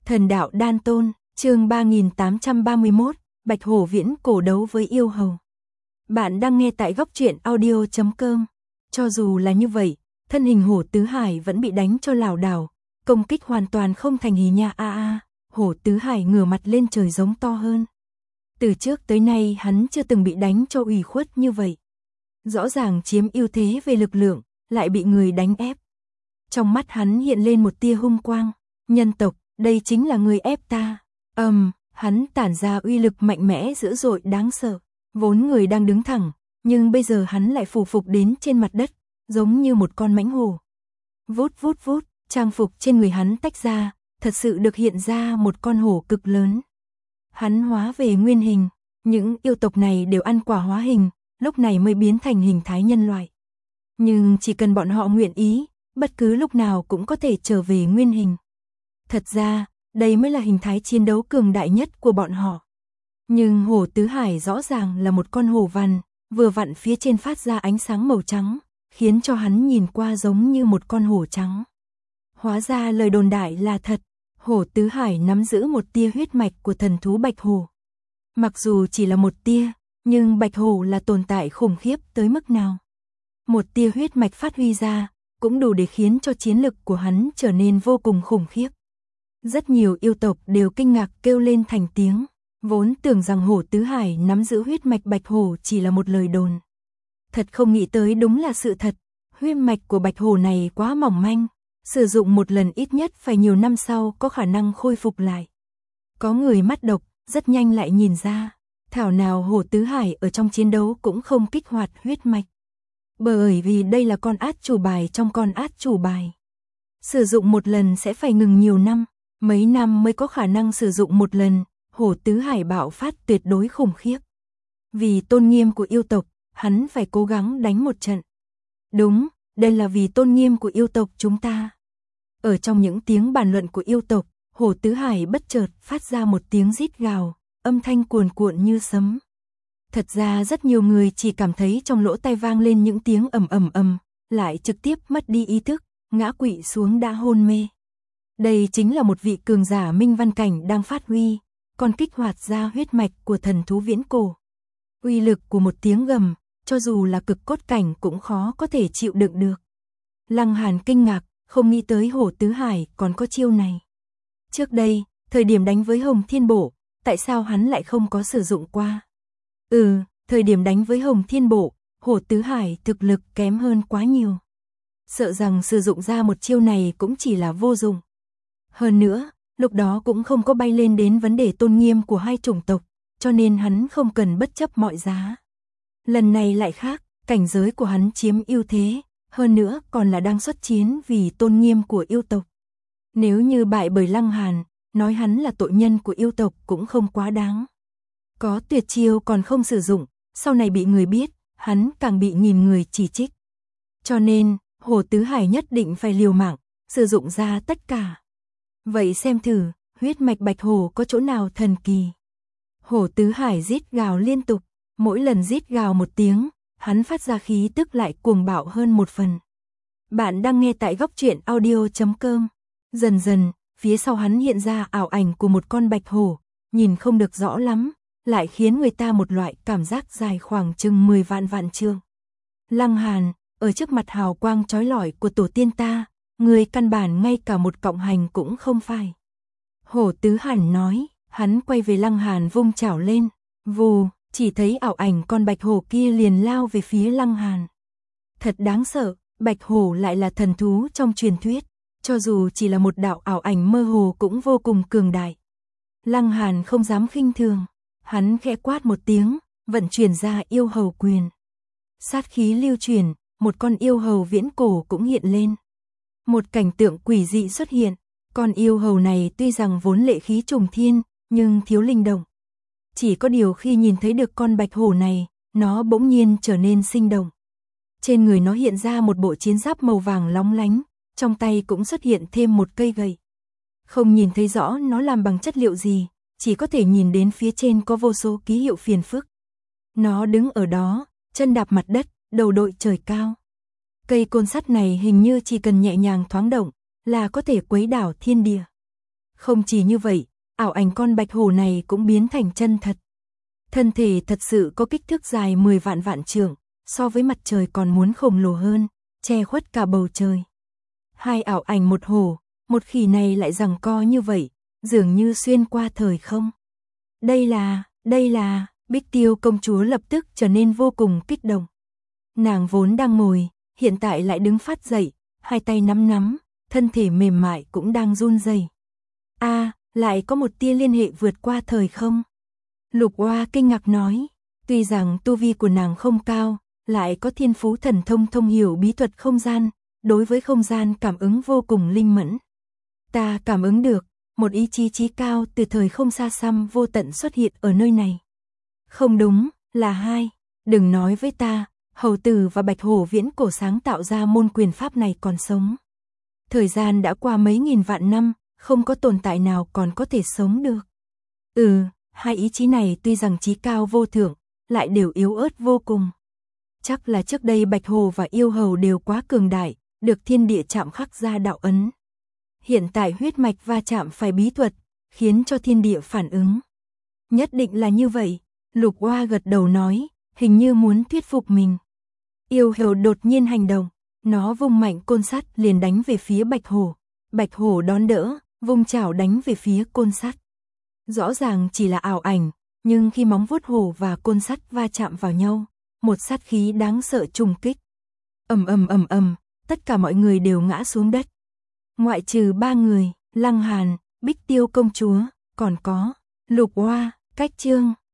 Thần đạo đan tôn, chương 3831, Bạch Hổ viễn cổ đấu với yêu hầu. Bạn đang nghe tại góc truyện audio.com. Cho dù là như vậy, thân hình Hổ Tứ Hải vẫn bị đánh cho lảo đảo, công kích hoàn toàn không thành hí nha Hổ Tứ Hải ngửa mặt lên trời giống to hơn. Từ trước tới nay hắn chưa từng bị đánh cho ủy khuất như vậy. Rõ ràng chiếm ưu thế về lực lượng, lại bị người đánh ép. Trong mắt hắn hiện lên một tia hung quang, nhân tộc, đây chính là người ép ta. Hắn tản ra uy lực mạnh mẽ dữ dội đáng sợ, vốn người đang đứng thẳng, nhưng bây giờ hắn lại phù phục đến trên mặt đất, giống như một con mãnh hổ. Vút vút vút, trang phục trên người hắn tách ra, thật sự được hiện ra một con hổ cực lớn. Hắn hóa về nguyên hình, những yêu tộc này đều ăn quả hóa hình, lúc này mới biến thành hình thái nhân loại. Nhưng chỉ cần bọn họ nguyện ý, bất cứ lúc nào cũng có thể trở về nguyên hình. Thật ra, đây mới là hình thái chiến đấu cường đại nhất của bọn họ. Nhưng Hổ Tứ Hải rõ ràng là một con hổ vằn, vừa vặn phía trên phát ra ánh sáng màu trắng, khiến cho hắn nhìn qua giống như một con hổ trắng. Hóa ra lời đồn đại là thật, Hổ Tứ Hải nắm giữ một tia huyết mạch của thần thú Bạch Hổ. Mặc dù chỉ là một tia, nhưng Bạch Hổ là tồn tại khủng khiếp tới mức nào. Một tia huyết mạch phát huy ra, cũng đủ để khiến cho chiến lực của hắn trở nên vô cùng khủng khiếp. Rất nhiều yêu tộc đều kinh ngạc kêu lên thành tiếng, vốn tưởng rằng Hổ Tứ Hải nắm giữ huyết mạch Bạch Hổ chỉ là một lời đồn. Thật không nghĩ tới đúng là sự thật, huyết mạch của Bạch Hổ này quá mỏng manh, sử dụng một lần ít nhất phải nhiều năm sau có khả năng khôi phục lại. Có người mắt độc, rất nhanh lại nhìn ra, thảo nào Hổ Tứ Hải ở trong chiến đấu cũng không kích hoạt huyết mạch. Bởi vì đây là con át chủ bài trong con át chủ bài. Sử dụng một lần sẽ phải ngừng nhiều năm, mấy năm mới có khả năng sử dụng một lần, Hổ Tứ Hải bạo phát tuyệt đối khủng khiếp. Vì tôn nghiêm của yêu tộc, hắn phải cố gắng đánh một trận. Đúng, đây là vì tôn nghiêm của yêu tộc chúng ta. Ở trong những tiếng bàn luận của yêu tộc, Hổ Tứ Hải bất chợt phát ra một tiếng rít gào, âm thanh cuồn cuộn như sấm. Thật ra rất nhiều người chỉ cảm thấy trong lỗ tai vang lên những tiếng ầm, lại trực tiếp mất đi ý thức, ngã quỵ xuống đã hôn mê. Đây chính là một vị cường giả minh văn cảnh đang phát huy, còn kích hoạt ra huyết mạch của thần thú viễn cổ. Uy lực của một tiếng gầm, cho dù là cực cốt cảnh cũng khó có thể chịu đựng được. Lăng Hàn kinh ngạc, không nghĩ tới Hổ Tứ Hải còn có chiêu này. Trước đây, thời điểm đánh với Hồng Thiên Bộ, tại sao hắn lại không có sử dụng qua? Thời điểm đánh với Hồng Thiên Bộ, Hổ Tứ Hải thực lực kém hơn quá nhiều. Sợ rằng sử dụng ra một chiêu này cũng chỉ là vô dụng. Hơn nữa, lúc đó cũng không có bay lên đến vấn đề tôn nghiêm của hai chủng tộc, cho nên hắn không cần bất chấp mọi giá. Lần này lại khác, cảnh giới của hắn chiếm ưu thế, hơn nữa còn là đang xuất chiến vì tôn nghiêm của yêu tộc. Nếu như bại bởi Lăng Hàn, nói hắn là tội nhân của yêu tộc cũng không quá đáng. Có tuyệt chiêu còn không sử dụng, sau này bị người biết, hắn càng bị nghìn người chỉ trích. Cho nên, Hổ Tứ Hải nhất định phải liều mạng, sử dụng ra tất cả. Vậy xem thử, huyết mạch Bạch Hổ có chỗ nào thần kỳ. Hổ Tứ Hải rít gào liên tục, mỗi lần rít gào một tiếng, hắn phát ra khí tức lại cuồng bạo hơn một phần. Bạn đang nghe tại góc truyện audio.com. Dần dần, phía sau hắn hiện ra ảo ảnh của một con bạch hổ, nhìn không được rõ lắm, lại khiến người ta một loại cảm giác dài khoảng chừng 10 vạn trượng. Lăng Hàn, ở trước mặt hào quang chói lọi của tổ tiên ta, người căn bản ngay cả một cộng hành cũng không phải. Hổ Tứ Hải nói, hắn quay về Lăng Hàn vung chảo lên, vù, chỉ thấy ảo ảnh con bạch hổ kia liền lao về phía Lăng Hàn. Thật đáng sợ, bạch hổ lại là thần thú trong truyền thuyết, cho dù chỉ là một đạo ảo ảnh mơ hồ cũng vô cùng cường đại. Lăng Hàn không dám khinh thường, hắn khẽ quát một tiếng, vận chuyển ra yêu hầu quyền. Sát khí lưu chuyển, một con yêu hầu viễn cổ cũng hiện lên. Một cảnh tượng quỷ dị xuất hiện, con yêu hầu này tuy rằng vốn lệ khí trùng thiên, nhưng thiếu linh động. Chỉ có điều khi nhìn thấy được con bạch hổ này, nó bỗng nhiên trở nên sinh động. Trên người nó hiện ra một bộ chiến giáp màu vàng lóng lánh, trong tay cũng xuất hiện thêm một cây gậy. Không nhìn thấy rõ nó làm bằng chất liệu gì, chỉ có thể nhìn đến phía trên có vô số ký hiệu phiền phức. Nó đứng ở đó, chân đạp mặt đất, đầu đội trời cao. Cây côn sắt này hình như chỉ cần nhẹ nhàng thoáng động, là có thể quấy đảo thiên địa. Không chỉ như vậy, ảo ảnh con bạch hổ này cũng biến thành chân thật. Thân thể thật sự có kích thước dài 10 vạn vạn trượng, so với mặt trời còn muốn khổng lồ hơn, che khuất cả bầu trời. Hai ảo ảnh một hổ, một khỉ này lại giằng co như vậy, dường như xuyên qua thời không. Đây là, Bích Tiêu công chúa lập tức trở nên vô cùng kích động. Nàng vốn đang ngồi, hiện tại lại đứng phát dậy, hai tay nắm, thân thể mềm mại cũng đang run rẩy. Lại có một tia liên hệ vượt qua thời không. Lục Oa kinh ngạc nói, tuy rằng tu vi của nàng không cao, lại có thiên phú thần thông thông hiểu bí thuật không gian, đối với không gian cảm ứng vô cùng linh mẫn. Ta cảm ứng được, một ý chí chí cao từ thời không xa xăm vô tận xuất hiện ở nơi này. Không đúng, là hai, đừng nói với ta, hầu tử và bạch hổ viễn cổ sáng tạo ra môn quyền pháp này còn sống. Thời gian đã qua mấy nghìn vạn năm, không có tồn tại nào còn có thể sống được. Hai ý chí này tuy rằng chí cao vô thượng, lại đều yếu ớt vô cùng. Chắc là trước đây bạch hổ và yêu hầu đều quá cường đại, được thiên địa chạm khắc ra đạo ấn. Hiện tại huyết mạch va chạm phải bí thuật, khiến cho thiên địa phản ứng. Nhất định là như vậy, Lục Oa gật đầu nói, hình như muốn thuyết phục mình. Yêu hầu đột nhiên hành động, nó vung mạnh côn sắt liền đánh về phía bạch hổ đón đỡ, vung chảo đánh về phía côn sắt. Rõ ràng chỉ là ảo ảnh, nhưng khi móng vuốt hổ và côn sắt va chạm vào nhau, một sát khí đáng sợ trùng kích. Ầm, tất cả mọi người đều ngã xuống đất. Ngoại trừ 3 người, Lăng Hàn, Bích Tiêu công chúa, còn có Lục Oa, Cách Chương.